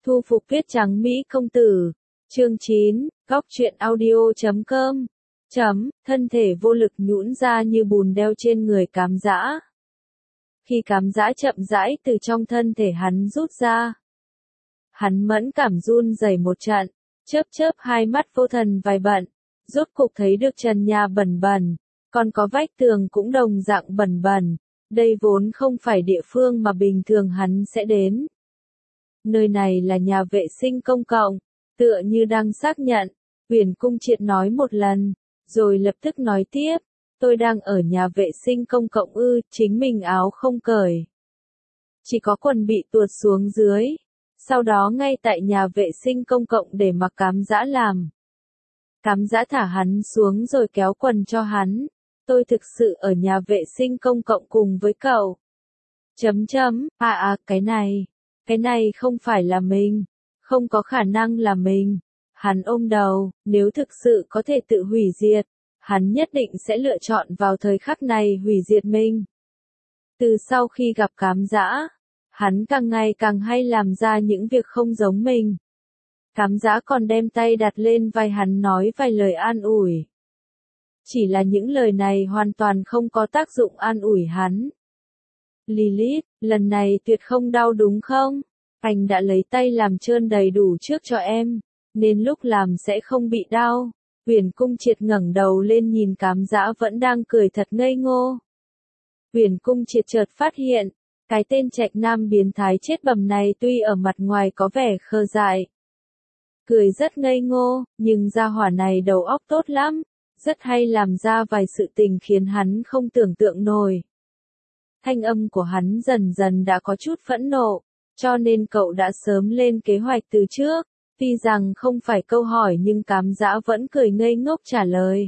Thu phục viết trắng Mỹ công tử. Chương 9, góc truyện audio.com. Thân thể vô lực nhũn ra như bùn đeo trên người Cám Dã. Khi Cám Dã chậm rãi từ trong thân thể hắn rút ra, hắn mẫn cảm run rẩy một trận, chớp hai mắt vô thần vài bận, rốt cục thấy được trần nhà bẩn bẩn, còn có vách tường cũng đồng dạng bẩn bẩn. Đây vốn không phải địa phương mà bình thường hắn sẽ đến. Nơi này là nhà vệ sinh công cộng, tựa như đang xác nhận. Huyền Cung Triệt nói một lần, rồi lập tức nói tiếp, tôi đang ở nhà vệ sinh công cộng chính mình áo không cởi. Chỉ có quần bị tuột xuống dưới, sau đó ngay tại nhà vệ sinh công cộng để mặc Cám Dã làm. Cám Dã thả hắn xuống rồi kéo quần cho hắn, tôi thực sự ở nhà vệ sinh công cộng cùng với cậu. Cái này không phải là mình, không có khả năng là mình. Hắn ôm đầu, nếu thực sự có thể tự hủy diệt, hắn nhất định sẽ lựa chọn vào thời khắc này hủy diệt mình. Từ sau khi gặp Cám Dã, hắn càng ngày càng hay làm ra những việc không giống mình. Cám Dã còn đem tay đặt lên vai hắn nói vài lời an ủi. Chỉ là những lời này hoàn toàn không có tác dụng an ủi hắn. Lilith, lần này tuyệt không đau đúng không? Anh đã lấy tay làm trơn đầy đủ trước cho em, nên lúc làm sẽ không bị đau. Huyền Cung Triệt ngẩng đầu lên nhìn Cám Dã vẫn đang cười thật ngây ngô. Huyền Cung Triệt chợt phát hiện, cái tên trạch nam biến thái chết bầm này tuy ở mặt ngoài có vẻ khờ dại, cười rất ngây ngô, nhưng gia hỏa này đầu óc tốt lắm, rất hay làm ra vài sự tình khiến hắn không tưởng tượng nổi. Thanh âm của hắn dần dần đã có chút phẫn nộ, cho nên cậu đã sớm lên kế hoạch từ trước. Tuy rằng không phải câu hỏi nhưng Cám Dã vẫn cười ngây ngốc trả lời.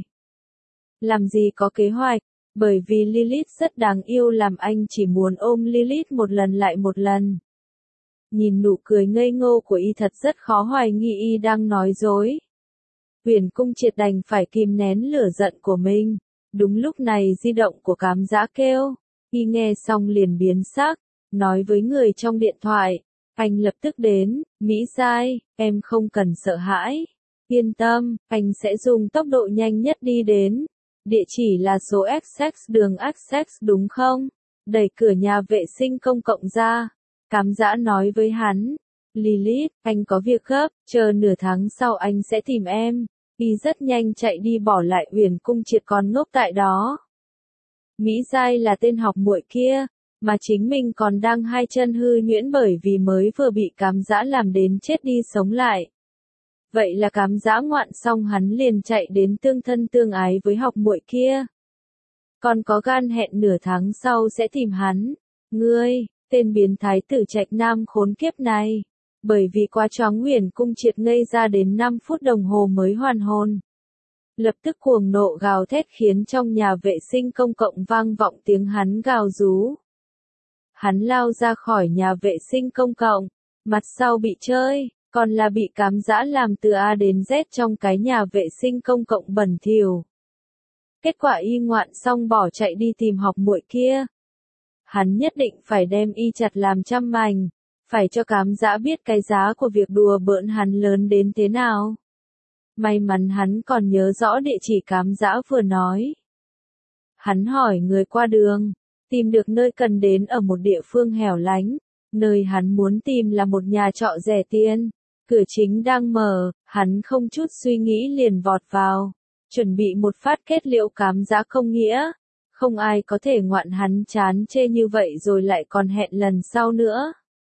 Làm gì có kế hoạch, bởi vì Lilith rất đáng yêu làm anh chỉ muốn ôm Lilith một lần lại một lần. Nhìn nụ cười ngây ngô của y thật rất khó hoài nghi y đang nói dối. Huyền Cung Triệt đành phải kìm nén lửa giận của mình. Đúng lúc này di động của Cám Dã kêu, y nghe xong liền biến sắc, nói với người trong điện thoại. Anh lập tức đến, Mỹ Giai, em không cần sợ hãi. Yên tâm, anh sẽ dùng tốc độ nhanh nhất đi đến. Địa chỉ là số XX đường XX đúng không? Đẩy cửa nhà vệ sinh công cộng ra. Cám Dã nói với hắn. Lilith, anh có việc gấp, chờ nửa tháng sau anh sẽ tìm em. Y rất nhanh chạy đi bỏ lại Huyền Cung Triệt còn ngốc tại đó. Mỹ Giai là tên học muội kia, mà chính mình còn đang hai chân hư nhuyễn bởi vì mới vừa bị Cám Dã làm đến chết đi sống lại. Vậy là Cám Dã ngoạn xong hắn liền chạy đến tương thân tương ái với học muội kia. Còn có gan hẹn nửa tháng sau sẽ tìm hắn. Ngươi, tên biến thái tử trạch nam khốn kiếp này. Bởi vì quá chóng Huyền Cung Triệt ngây ra đến 5 phút đồng hồ mới hoàn hồn. Lập tức cuồng nộ gào thét khiến trong nhà vệ sinh công cộng vang vọng tiếng hắn gào rú. Hắn lao ra khỏi nhà vệ sinh công cộng, mặt sau bị chơi, còn là bị Cám Dã làm từ A đến Z trong cái nhà vệ sinh công cộng bẩn thỉu. Kết quả y ngoạn xong bỏ chạy đi tìm học muội kia. Hắn nhất định phải đem y chặt làm trăm mảnh, phải cho Cám Dã biết cái giá của việc đùa bỡn hắn lớn đến thế nào. May mắn hắn còn nhớ rõ địa chỉ Cám Dã vừa nói. Hắn hỏi người qua đường, tìm được nơi cần đến ở một địa phương hẻo lánh, nơi hắn muốn tìm là một nhà trọ rẻ tiền. Cửa chính đang mở, hắn không chút suy nghĩ liền vọt vào, chuẩn bị một phát kết liễu Cám Dã không nghĩa. Không ai có thể ngoạn hắn chán chê như vậy rồi lại còn hẹn lần sau nữa.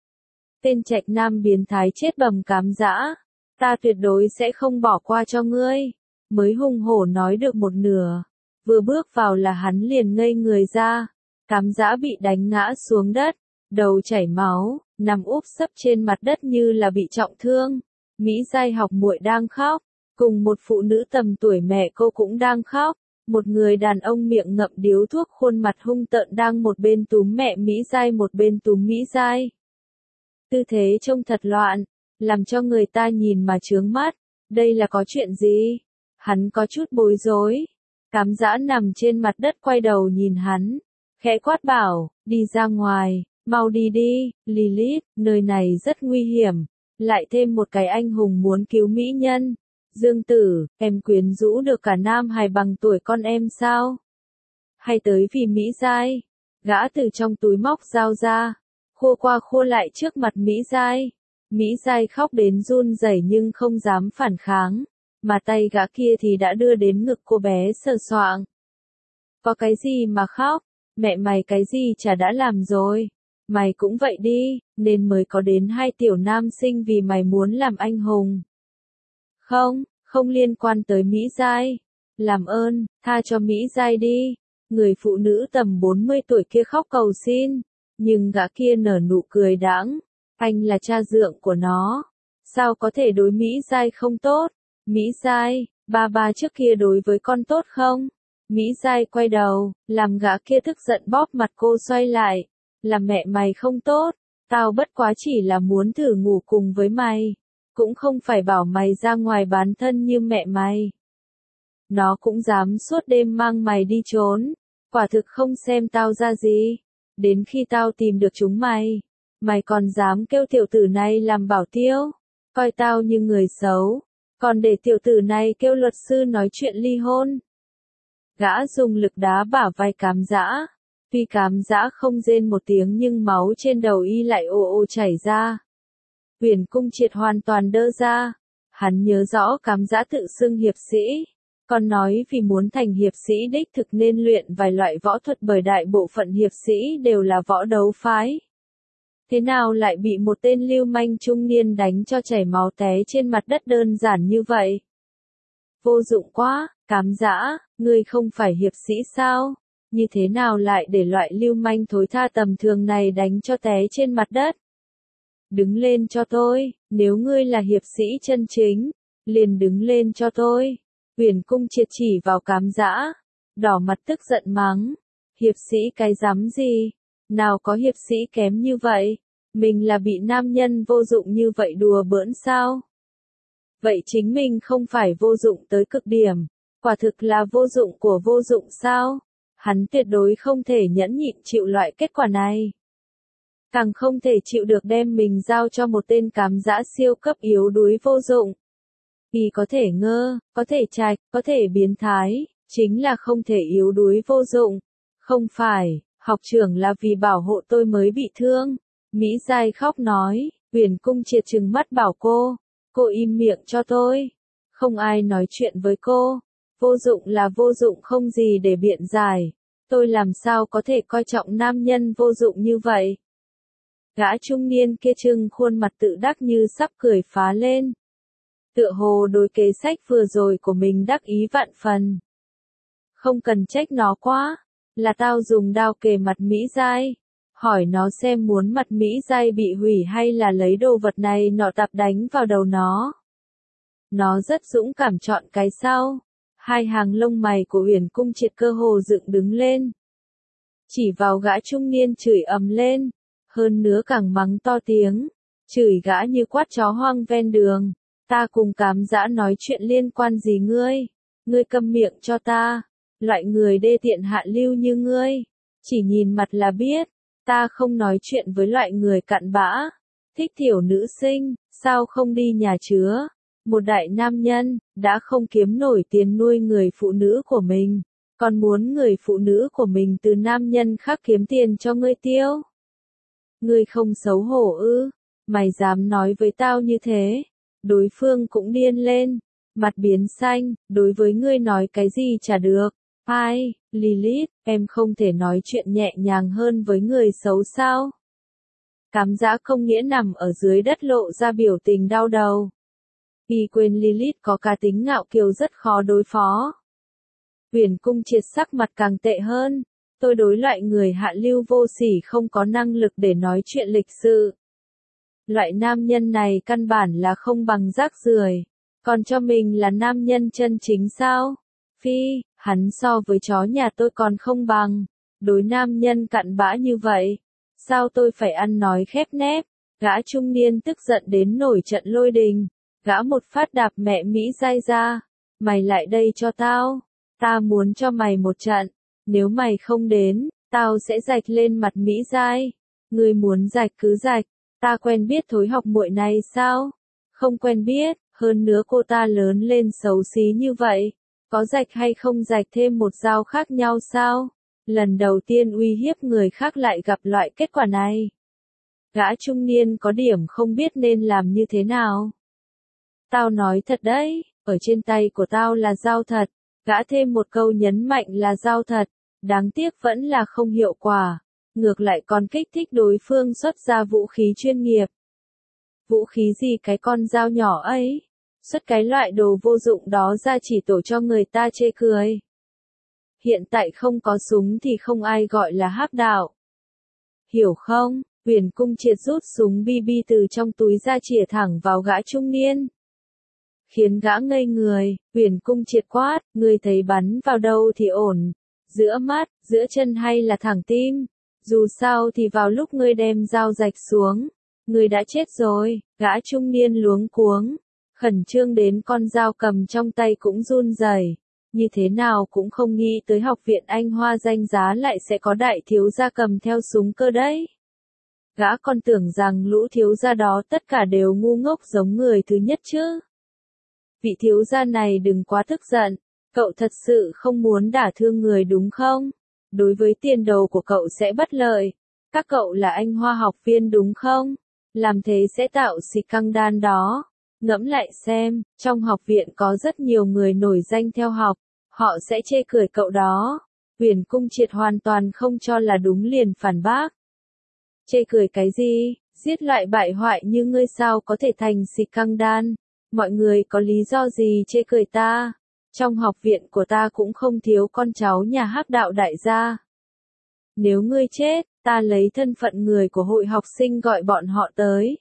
Tên trạch nam biến thái chết bầm Cám Dã, ta tuyệt đối sẽ không bỏ qua cho ngươi. Mới hùng hổ nói được một nửa, vừa bước vào là hắn liền ngây người ra. Cám Dã bị đánh ngã xuống đất, đầu chảy máu, nằm úp sấp trên mặt đất như là bị trọng thương. Mỹ Giai học muội đang khóc, cùng một phụ nữ tầm tuổi mẹ cô cũng đang khóc. Một người đàn ông miệng ngậm điếu thuốc khuôn mặt hung tợn đang một bên túm mẹ Mỹ Giai một bên túm Mỹ Giai. Tư thế trông thật loạn, làm cho người ta nhìn mà chướng mắt. Đây là có chuyện gì? Hắn có chút bối rối. Cám Dã nằm trên mặt đất quay đầu nhìn hắn, khẽ quát bảo, đi ra ngoài, mau đi đi, Lilith, nơi này rất nguy hiểm. lại thêm một cái anh hùng muốn cứu mỹ nhân. Dương Tử, em quyến rũ được cả nam hài bằng tuổi con em sao? Hay tới vì Mỹ Giai? Gã từ trong túi móc dao ra, khua qua khua lại trước mặt Mỹ Giai. Mỹ Giai khóc đến run rẩy nhưng không dám phản kháng, mà tay gã kia thì đã đưa đến ngực cô bé sờ soạng. Có cái gì mà khóc, mẹ mày cái gì chả đã làm rồi. Mày cũng vậy đi, nên mới có đến 2 tiểu nam sinh vì mày muốn làm anh hùng. Không, không liên quan tới Mỹ Giai. Làm ơn, tha cho Mỹ Giai đi. Người phụ nữ tầm 40 tuổi kia khóc cầu xin, nhưng gã kia nở nụ cười đãng. Anh là cha dượng của nó, sao có thể đối Mỹ Giai không tốt? Mỹ Giai, ba trước kia đối với con tốt không? Mỹ Giai quay đầu, làm gã kia tức giận bóp mặt cô xoay lại. Là mẹ mày không tốt, tao bất quá chỉ là muốn thử ngủ cùng với mày, cũng không phải bảo mày ra ngoài bán thân như mẹ mày. Nó cũng dám suốt đêm mang mày đi trốn, quả thực không xem tao ra gì. Đến khi tao tìm được chúng mày, mày còn dám kêu tiểu tử này làm bảo tiêu, coi tao như người xấu, còn để tiểu tử này kêu luật sư nói chuyện ly hôn. Gã dùng lực đá bả vai Cám Dã. Tuy Cám Dã không rên một tiếng nhưng máu trên đầu y lại ồ ồ chảy ra. Huyền Cung Triệt hoàn toàn đơ ra. Hắn nhớ rõ Cám Dã tự xưng hiệp sĩ, còn nói vì muốn thành hiệp sĩ đích thực nên luyện vài loại võ thuật bởi đại bộ phận hiệp sĩ đều là võ đấu phái. Thế nào lại bị một tên lưu manh trung niên đánh cho chảy máu té trên mặt đất đơn giản như vậy? Vô dụng quá, Cám Dã, ngươi không phải hiệp sĩ sao? Như thế nào lại để loại lưu manh thối tha tầm thường này đánh cho té trên mặt đất? Đứng lên cho tôi, nếu ngươi là hiệp sĩ chân chính, liền đứng lên cho tôi. Huyền Cung Triệt chỉ vào Cám Dã, đỏ mặt tức giận mắng. Hiệp sĩ cái rắm gì? Nào có hiệp sĩ kém như vậy? Mình là bị nam nhân vô dụng như vậy đùa bỡn sao? Vậy chính mình không phải vô dụng tới cực điểm, quả thực là vô dụng của vô dụng sao? Hắn tuyệt đối không thể nhẫn nhịn chịu loại kết quả này. Càng không thể chịu được đem mình giao cho một tên Cám Dã siêu cấp yếu đuối vô dụng. Y có thể ngơ, có thể trạch, có thể biến thái, chính là không thể yếu đuối vô dụng. Không phải, học trưởng là vì bảo hộ tôi mới bị thương. Mỹ Giai khóc nói. Huyền Cung Triệt trừng mắt bảo cô im miệng cho tôi. Không ai nói chuyện với cô. Vô dụng là vô dụng không gì để biện giải. Tôi làm sao có thể coi trọng nam nhân vô dụng như vậy? Gã trung niên kia trưng khuôn mặt tự đắc như sắp cười phá lên. Tựa hồ đối kế sách vừa rồi của mình đắc ý vạn phần. Không cần trách nó quá, là tao dùng đao kề mặt Mỹ Giai. Hỏi nó xem muốn mặt Mỹ Giai bị hủy hay là lấy đồ vật này nọ tạp đánh vào đầu nó. Nó rất dũng cảm chọn cái sau. Hai hàng lông mày của Huyền Cung Triệt cơ hồ dựng đứng lên. Chỉ vào gã trung niên chửi ầm lên. Hơn nữa càng mắng to tiếng. Chửi gã như quát chó hoang ven đường. Ta cùng Cám Dã nói chuyện liên quan gì ngươi? Ngươi câm miệng cho ta. Loại người đê tiện hạ lưu như ngươi. Chỉ nhìn mặt là biết. Ta không nói chuyện với loại người cặn bã. Thích tiểu nữ sinh, sao không đi nhà chứa? Một đại nam nhân, đã không kiếm nổi tiền nuôi người phụ nữ của mình, còn muốn người phụ nữ của mình từ nam nhân khác kiếm tiền cho ngươi tiêu. Ngươi không xấu hổ ư? Mày dám nói với tao như thế? Đối phương cũng điên lên, mặt biến xanh, đối với ngươi nói cái gì chả được. Ai, Lilith, em không thể nói chuyện nhẹ nhàng hơn với người xấu sao? Cám Dã không nghĩa nằm ở dưới đất lộ ra biểu tình đau đầu. Y quên Lilith có cá tính ngạo kiều rất khó đối phó. Huyền Cung Triệt sắc mặt càng tệ hơn. Tôi đối loại người hạ lưu vô sỉ không có năng lực để nói chuyện lịch sự. Loại nam nhân này căn bản là không bằng rác rưởi. Còn cho mình là nam nhân chân chính sao? Phi, hắn so với chó nhà tôi còn không bằng. Đối nam nhân cặn bã như vậy. Sao tôi phải ăn nói khép nép? Gã trung niên tức giận đến nổi trận lôi đình. Gã một phát đạp mẹ Mỹ Giai ra. Mày lại đây cho tao. Ta muốn cho mày một trận. Nếu mày không đến, tao sẽ rạch lên mặt Mỹ Giai. Ngươi muốn rạch cứ rạch. Ta quen biết thối học muội này sao? Không quen biết, hơn nữa cô ta lớn lên xấu xí như vậy. Có rạch hay không rạch thêm một dao khác nhau sao? Lần đầu tiên uy hiếp người khác lại gặp loại kết quả này. Gã trung niên có điểm không biết nên làm như thế nào. Tao nói thật đấy, ở trên tay của tao là dao thật. Gã thêm một câu nhấn mạnh là dao thật. Đáng tiếc vẫn là không hiệu quả. Ngược lại còn kích thích đối phương xuất ra vũ khí chuyên nghiệp. Vũ khí gì cái con dao nhỏ ấy? Xuất cái loại đồ vô dụng đó ra chỉ tổ cho người ta chê cười. Hiện tại không có súng thì không ai gọi là hắc đạo. Hiểu không? Huyền Cung Triệt rút súng BB từ trong túi ra chĩa thẳng vào gã trung niên. Khiến gã ngây người, Huyền Cung Triệt quát, ngươi thấy bắn vào đâu thì ổn. Giữa mắt, giữa chân hay là thẳng tim. Dù sao thì vào lúc ngươi đem dao rạch xuống, ngươi đã chết rồi. Gã trung niên luống cuống, khẩn trương đến con dao cầm trong tay cũng run rẩy. Như thế nào cũng không nghĩ tới học viện Anh Hoa danh giá lại sẽ có đại thiếu gia cầm theo súng cơ đấy. Gã còn tưởng rằng lũ thiếu gia đó tất cả đều ngu ngốc giống người thứ nhất chứ. Vị thiếu gia này đừng quá tức giận, cậu thật sự không muốn đả thương người đúng không? Đối với tiền đồ của cậu sẽ bất lợi. Các cậu là Anh Hoa học viên đúng không? Làm thế sẽ tạo xì căng đan đó. Ngẫm lại xem, trong học viện có rất nhiều người nổi danh theo học, họ sẽ chê cười cậu đó. Huyền Cung Triệt hoàn toàn không cho là đúng liền phản bác. Chê cười cái gì? Giết loại bại hoại như ngươi sao có thể thành xì căng đan? Mọi người có lý do gì chê cười ta? Trong học viện của ta cũng không thiếu con cháu nhà hắc đạo đại gia. Nếu ngươi chết, ta lấy thân phận người của hội học sinh gọi bọn họ tới.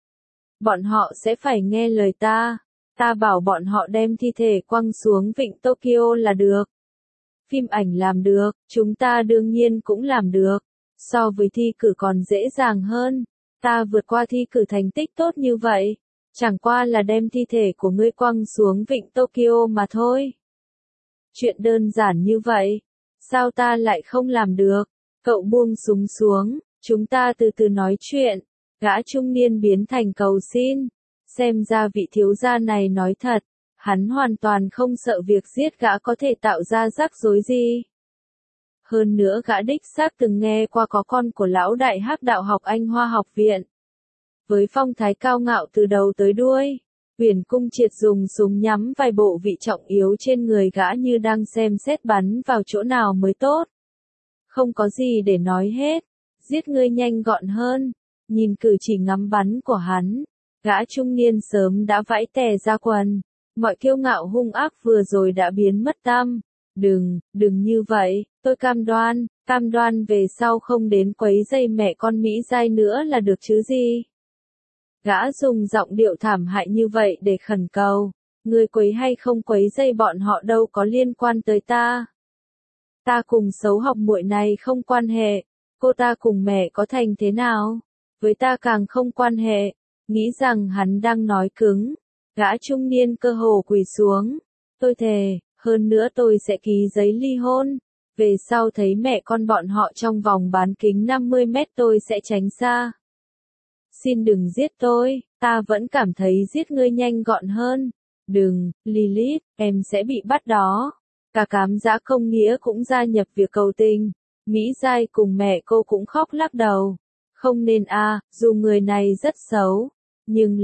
Bọn họ sẽ phải nghe lời ta. Ta bảo bọn họ đem thi thể quăng xuống vịnh Tokyo là được. Phim ảnh làm được, chúng ta đương nhiên cũng làm được. So với thi cử còn dễ dàng hơn. Ta vượt qua thi cử thành tích tốt như vậy. Chẳng qua là đem thi thể của ngươi quăng xuống vịnh Tokyo mà thôi. Chuyện đơn giản như vậy. Sao ta lại không làm được? Cậu buông súng xuống, chúng ta từ từ nói chuyện. Gã trung niên biến thành cầu xin. Xem ra vị thiếu gia này nói thật. Hắn hoàn toàn không sợ việc giết gã có thể tạo ra rắc rối gì. Hơn nữa gã đích xác từng nghe qua có con của lão đại hắc đạo học Anh Hoa học viện. Với phong thái cao ngạo từ đầu tới đuôi, Huyền Cung Triệt dùng súng nhắm vài bộ vị trọng yếu trên người gã như đang xem xét bắn vào chỗ nào mới tốt. Không có gì để nói hết, giết ngươi nhanh gọn hơn. Nhìn cử chỉ ngắm bắn của hắn, gã trung niên sớm đã vãi tè ra quần. Mọi kiêu ngạo hung ác vừa rồi đã biến mất tăm. Đừng như vậy, tôi cam đoan về sau không đến quấy rầy mẹ con Mỹ Giai nữa là được chứ gì. Gã dùng giọng điệu thảm hại như vậy để khẩn cầu. Người quấy hay không quấy rầy bọn họ đâu có liên quan tới ta. Ta cùng xấu học muội này không quan hệ. Cô ta cùng mẹ có thành thế nào? Với ta càng không quan hệ. Nghĩ rằng hắn đang nói cứng. Gã trung niên cơ hồ quỳ xuống. Tôi thề, hơn nữa tôi sẽ ký giấy ly hôn. Về sau thấy mẹ con bọn họ trong vòng bán kính 50 mét tôi sẽ tránh xa. Xin đừng giết tôi, ta vẫn cảm thấy giết ngươi nhanh gọn hơn. Đừng, Lilith, em sẽ bị bắt đó. Cả cám dã công nghĩa cũng gia nhập việc cầu tình. Mỹ Giai cùng mẹ cô cũng khóc lắc đầu. Không nên dù người này rất xấu. Nhưng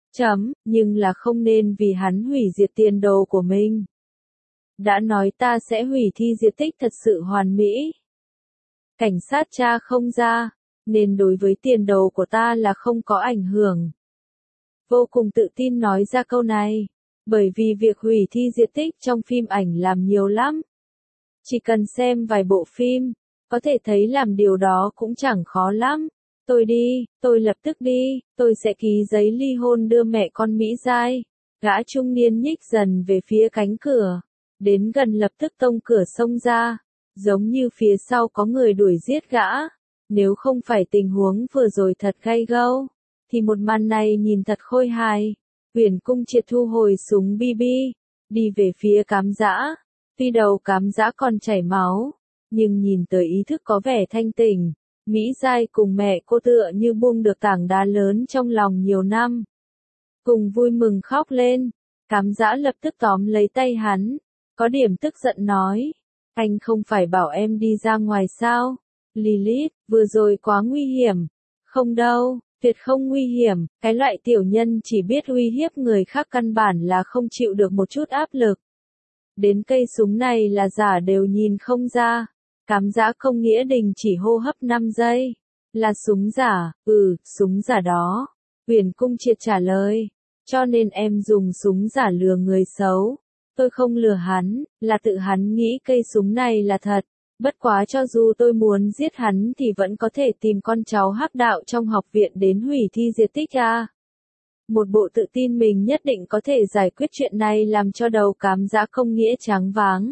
là không nên vì hắn hủy diệt tiền đồ của mình. Đã nói ta sẽ hủy thi diệt tích thật sự hoàn mỹ. Cảnh sát tra không ra, nên đối với tiền đồ của ta là không có ảnh hưởng. Vô cùng tự tin nói ra câu này, bởi vì việc hủy thi diệt tích trong phim ảnh làm nhiều lắm. Chỉ cần xem vài bộ phim, có thể thấy làm điều đó cũng chẳng khó lắm. Tôi lập tức đi, tôi sẽ ký giấy ly hôn đưa mẹ con Mỹ Giai. Gã trung niên nhích dần về phía cánh cửa, đến gần lập tức tông cửa xông ra, giống như phía sau có người đuổi giết gã. Nếu không phải tình huống vừa rồi thật gay gâu, thì một màn này nhìn thật khôi hài. Huyền Cung Triệt thu hồi súng BB, đi về phía cám dã. Tuy đầu cám dã còn chảy máu, nhưng nhìn tới ý thức có vẻ thanh tỉnh. Mỹ Giai cùng mẹ cô tựa như buông được tảng đá lớn trong lòng nhiều năm. Cùng vui mừng khóc lên, Cám Dã lập tức tóm lấy tay hắn, có điểm tức giận nói, anh không phải bảo em đi ra ngoài sao? Lilith, vừa rồi quá nguy hiểm. Không đâu, tuyệt không nguy hiểm, cái loại tiểu nhân chỉ biết uy hiếp người khác căn bản là không chịu được một chút áp lực. Đến cây súng này là giả đều nhìn không ra. Cám Dã không nghĩa đình chỉ hô hấp 5 giây. Là súng giả, súng giả đó. Huyền Cung Triệt trả lời. Cho nên em dùng súng giả lừa người xấu. Tôi không lừa hắn, là tự hắn nghĩ cây súng này là thật. Bất quá cho dù tôi muốn giết hắn thì vẫn có thể tìm con cháu hắc đạo trong học viện đến hủy thi diệt tích à. Một bộ tự tin mình nhất định có thể giải quyết chuyện này làm cho đầu Cám Dã không nghĩa choáng váng.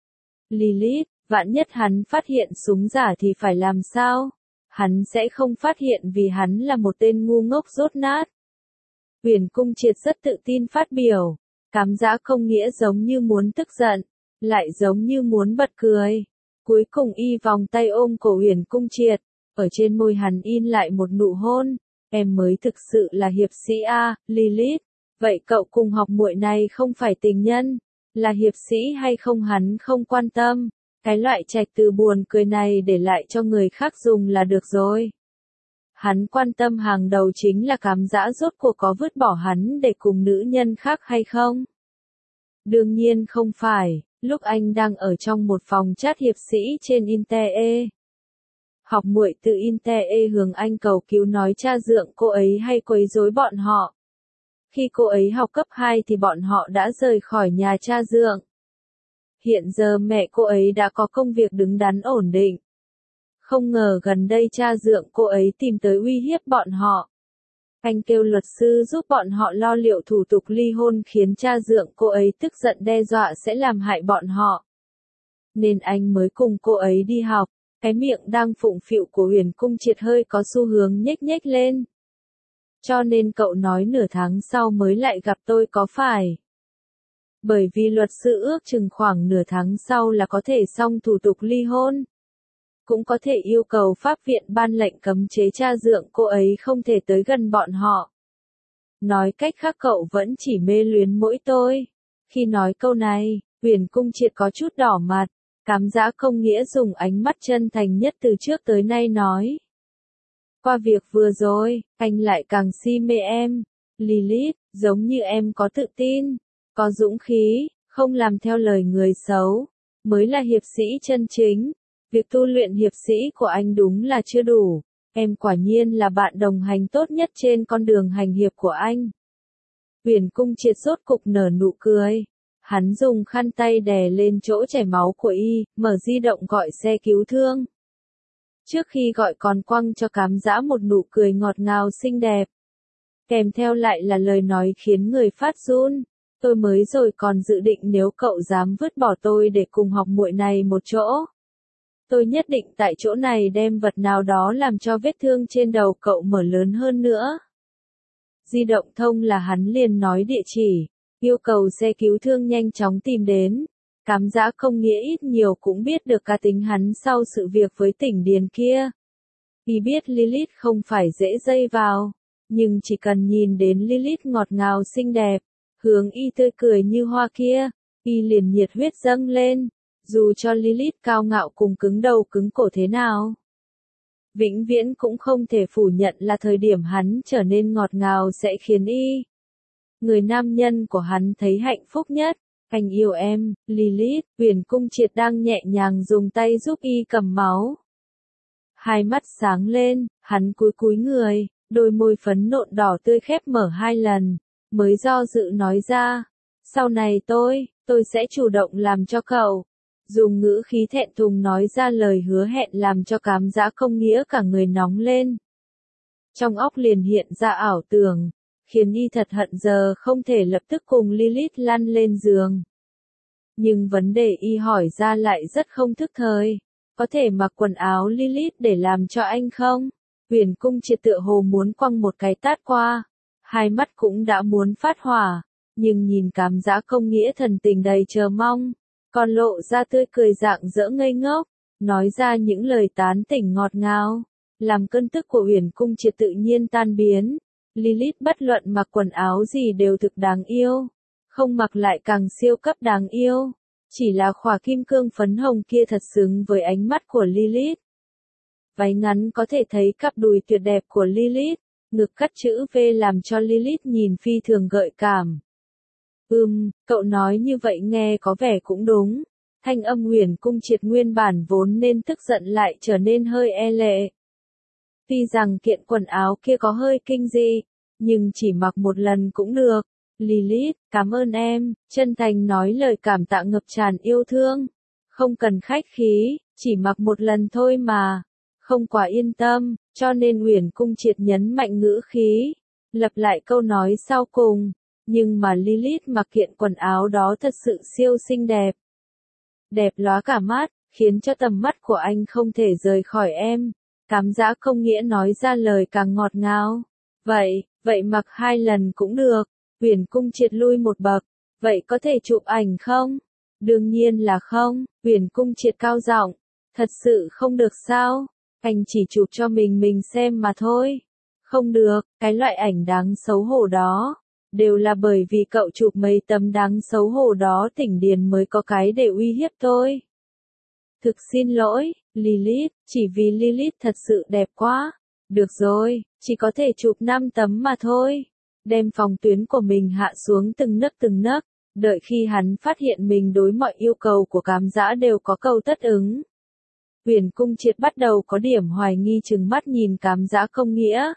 Lilith, vạn nhất hắn phát hiện súng giả thì phải làm sao? Hắn sẽ không phát hiện vì hắn là một tên ngu ngốc dốt nát. Huyền Cung Triệt rất tự tin phát biểu. Cám Dã không nghĩa giống như muốn tức giận, lại giống như muốn bật cười. Cuối cùng y vòng tay ôm cổ Huyền Cung Triệt, ở trên môi hắn in lại một nụ hôn. Em mới thực sự là hiệp sĩ a, Lilith. Vậy cậu cùng học muội này không phải tình nhân, là hiệp sĩ hay không hắn không quan tâm. Cái loại trạch từ buồn cười này để lại cho người khác dùng là được rồi. Hắn quan tâm hàng đầu chính là Cám Dã rốt cuộc có vứt bỏ hắn để cùng nữ nhân khác hay không? Đương nhiên không phải, lúc anh đang ở trong một phòng chat hiệp sĩ trên Inte. Học muội từ Inte hướng anh cầu cứu nói cha dượng cô ấy hay quấy rối bọn họ. Khi cô ấy học cấp 2 thì bọn họ đã rời khỏi nhà cha dượng. Hiện giờ mẹ cô ấy đã có công việc đứng đắn ổn định. Không ngờ gần đây cha dượng cô ấy tìm tới uy hiếp bọn họ. Anh kêu luật sư giúp bọn họ lo liệu thủ tục ly hôn khiến cha dượng cô ấy tức giận đe dọa sẽ làm hại bọn họ. Nên anh mới cùng cô ấy đi học. Cái miệng đang phụng phịu của Huyền Cung Triệt hơi có xu hướng nhếch nhếch lên. Cho nên cậu nói nửa tháng sau mới lại gặp tôi có phải? Bởi vì luật sư ước chừng khoảng nửa tháng sau là có thể xong thủ tục ly hôn. Cũng có thể yêu cầu pháp viện ban lệnh cấm chế cha dượng cô ấy không thể tới gần bọn họ. Nói cách khác cậu vẫn chỉ mê luyến mỗi tôi. Khi nói câu này, Huyền Cung Triệt có chút đỏ mặt. Cám Dã không nghĩa dùng ánh mắt chân thành nhất từ trước tới nay nói. Qua việc vừa rồi, anh lại càng si mê em. Lilith, giống như em có tự tin, có dũng khí, không làm theo lời người xấu, mới là hiệp sĩ chân chính. Việc tu luyện hiệp sĩ của anh đúng là chưa đủ. Em quả nhiên là bạn đồng hành tốt nhất trên con đường hành hiệp của anh. Huyền Cung Triệt rốt cục nở nụ cười. Hắn dùng khăn tay đè lên chỗ chảy máu của y, mở di động gọi xe cứu thương. Trước khi gọi còn quăng cho Cám Dã một nụ cười ngọt ngào xinh đẹp. Kèm theo lại là lời nói khiến người phát run. Tôi mới rồi còn dự định nếu cậu dám vứt bỏ tôi để cùng học muội này một chỗ. Tôi nhất định tại chỗ này đem vật nào đó làm cho vết thương trên đầu cậu mở lớn hơn nữa. Di động thông là hắn liền nói địa chỉ. Yêu cầu xe cứu thương nhanh chóng tìm đến. Cám Dã không nghĩa ít nhiều cũng biết được cá tính hắn sau sự việc với tỉnh Điền kia. Y biết Lilith không phải dễ dây vào. Nhưng chỉ cần nhìn đến Lilith ngọt ngào xinh đẹp, hướng y tươi cười như hoa kia, y liền nhiệt huyết dâng lên. Dù cho Lilith cao ngạo cùng cứng đầu cứng cổ thế nào. Vĩnh viễn cũng không thể phủ nhận là thời điểm hắn trở nên ngọt ngào sẽ khiến y. Người nam nhân của hắn thấy hạnh phúc nhất. Anh yêu em, Lilith. Huyền Cung Triệt đang nhẹ nhàng dùng tay giúp y cầm máu. Hai mắt sáng lên, hắn cúi cúi người, đôi môi phấn nộn đỏ tươi khép mở 2 lần, mới do dự nói ra. Sau này tôi sẽ chủ động làm cho cậu. Dùng ngữ khí thẹn thùng nói ra lời hứa hẹn làm cho Cám Dã không nghĩa cả người nóng lên. Trong óc liền hiện ra ảo tưởng. Khiến y thật hận giờ không thể lập tức cùng Lilith lăn lên giường. Nhưng vấn đề y hỏi ra lại rất không thức thời. Có thể mặc quần áo Lilith để làm cho anh không? Huyền Cung Triệt tựa hồ muốn quăng một cái tát qua. Hai mắt cũng đã muốn phát hỏa. Nhưng nhìn Cám Dã không nghĩa thần tình đầy chờ mong. Còn lộ ra tươi cười rạng rỡ ngây ngốc. Nói ra những lời tán tỉnh ngọt ngào. làm cơn tức của Uyển Cung Triệt tự nhiên tan biến. Lilith bất luận mặc quần áo gì đều thực đáng yêu, không mặc lại càng siêu cấp đáng yêu. Chỉ là khỏa kim cương phấn hồng kia thật xứng với ánh mắt của Lilith. Váy ngắn có thể thấy cặp đùi tuyệt đẹp của Lilith, ngực cắt chữ V làm cho Lilith nhìn phi thường gợi cảm. Cậu nói như vậy nghe có vẻ cũng đúng. Thanh âm Uyển Cung Triệt nguyên bản vốn nên tức giận lại trở nên hơi e lệ. Tuy rằng kiện quần áo kia có hơi kinh dị, nhưng chỉ mặc một lần cũng được. Lilith, cảm ơn em, chân thành nói lời cảm tạ ngập tràn yêu thương. Không cần khách khí, chỉ mặc một lần thôi mà. Không quá yên tâm, cho nên Uyển Cung Triệt nhấn mạnh ngữ khí, lặp lại câu nói sau cùng. Nhưng mà Lilith mặc kiện quần áo đó thật sự siêu xinh đẹp. Đẹp lóa cả mắt, khiến cho tầm mắt của anh không thể rời khỏi em. Cám Dã không nghĩa nói ra lời càng ngọt ngào. Vậy mặc 2 lần cũng được. Uyển Cung Triệt lui một bậc. Vậy có thể chụp ảnh không? Đương nhiên là không. Uyển Cung Triệt cao giọng. Thật sự không được sao? Anh chỉ chụp cho mình xem mà thôi. Không được, cái loại ảnh đáng xấu hổ đó. Đều là bởi vì cậu chụp mấy tấm đáng xấu hổ đó Tỉnh Điền mới có cái để uy hiếp tôi. Thực xin lỗi, Lilith, chỉ vì Lilith thật sự đẹp quá. Được rồi, chỉ có thể chụp 5 tấm mà thôi. Đem phòng tuyến của mình hạ xuống từng nấc, đợi khi hắn phát hiện mình đối mọi yêu cầu của Cám Dã đều có câu tất ứng. Uyển Cung Triệt bắt đầu có điểm hoài nghi trừng mắt nhìn Cám Dã không nghĩa.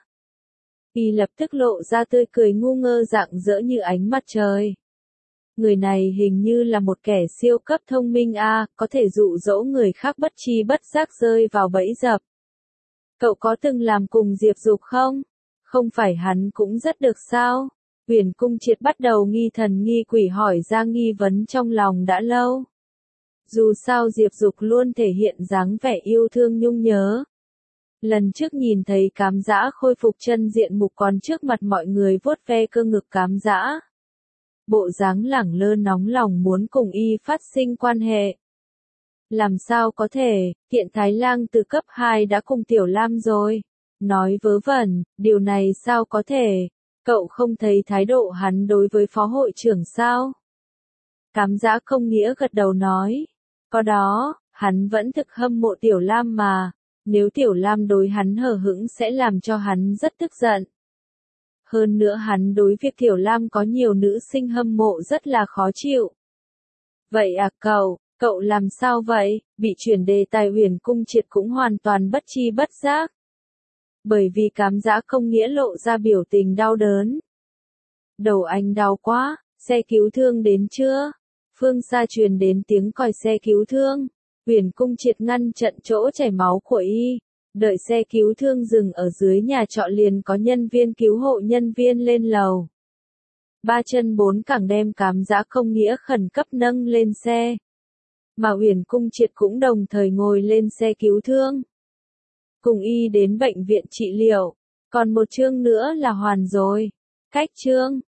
Y lập tức lộ ra tươi cười ngu ngơ rạng rỡ như ánh mặt trời. Người này hình như là một kẻ siêu cấp thông minh có thể dụ dỗ người khác bất tri bất giác rơi vào bẫy dập. Cậu có từng làm cùng Diệp Dục không? Không phải hắn cũng rất được sao? Uyển Cung Triệt bắt đầu nghi thần nghi quỷ hỏi ra nghi vấn trong lòng đã lâu. Dù sao Diệp Dục luôn thể hiện dáng vẻ yêu thương nhung nhớ. Lần trước nhìn thấy Cám Dã khôi phục chân diện mục còn trước mặt mọi người vuốt ve cơ ngực Cám Dã. Bộ dáng lẳng lơ nóng lòng muốn cùng y phát sinh quan hệ. Làm sao có thể, hiện Thái Lang từ cấp 2 đã cùng Tiểu Lam rồi. Nói vớ vẩn, điều này sao có thể, cậu không thấy thái độ hắn đối với phó hội trưởng sao? Cám Dã không nghĩa gật đầu nói. Có đó, hắn vẫn thực hâm mộ Tiểu Lam mà. Nếu Tiểu Lam đối hắn hờ hững sẽ làm cho hắn rất tức giận. Hơn nữa hắn đối việc Tiểu Lam có nhiều nữ sinh hâm mộ rất là khó chịu. Vậy cậu làm sao vậy? Bị chuyển đề tài Uyển Cung Triệt cũng hoàn toàn bất tri bất giác. Bởi vì Cám Dã không nghĩa lộ ra biểu tình đau đớn. Đầu anh đau quá, xe cứu thương đến chưa? Phương xa truyền đến tiếng còi xe cứu thương. Uyển Cung Triệt ngăn chặn chỗ chảy máu của y. Đợi xe cứu thương dừng ở dưới nhà trọ liền có nhân viên cứu hộ nhân viên lên lầu. 3 chân 4 cẳng đem Cám Dã không nghĩa khẩn cấp nâng lên xe. Mà Uyển Cung Triệt cũng đồng thời ngồi lên xe cứu thương. Cùng y đến bệnh viện trị liệu. Còn một chương nữa là hoàn rồi. Cách chương.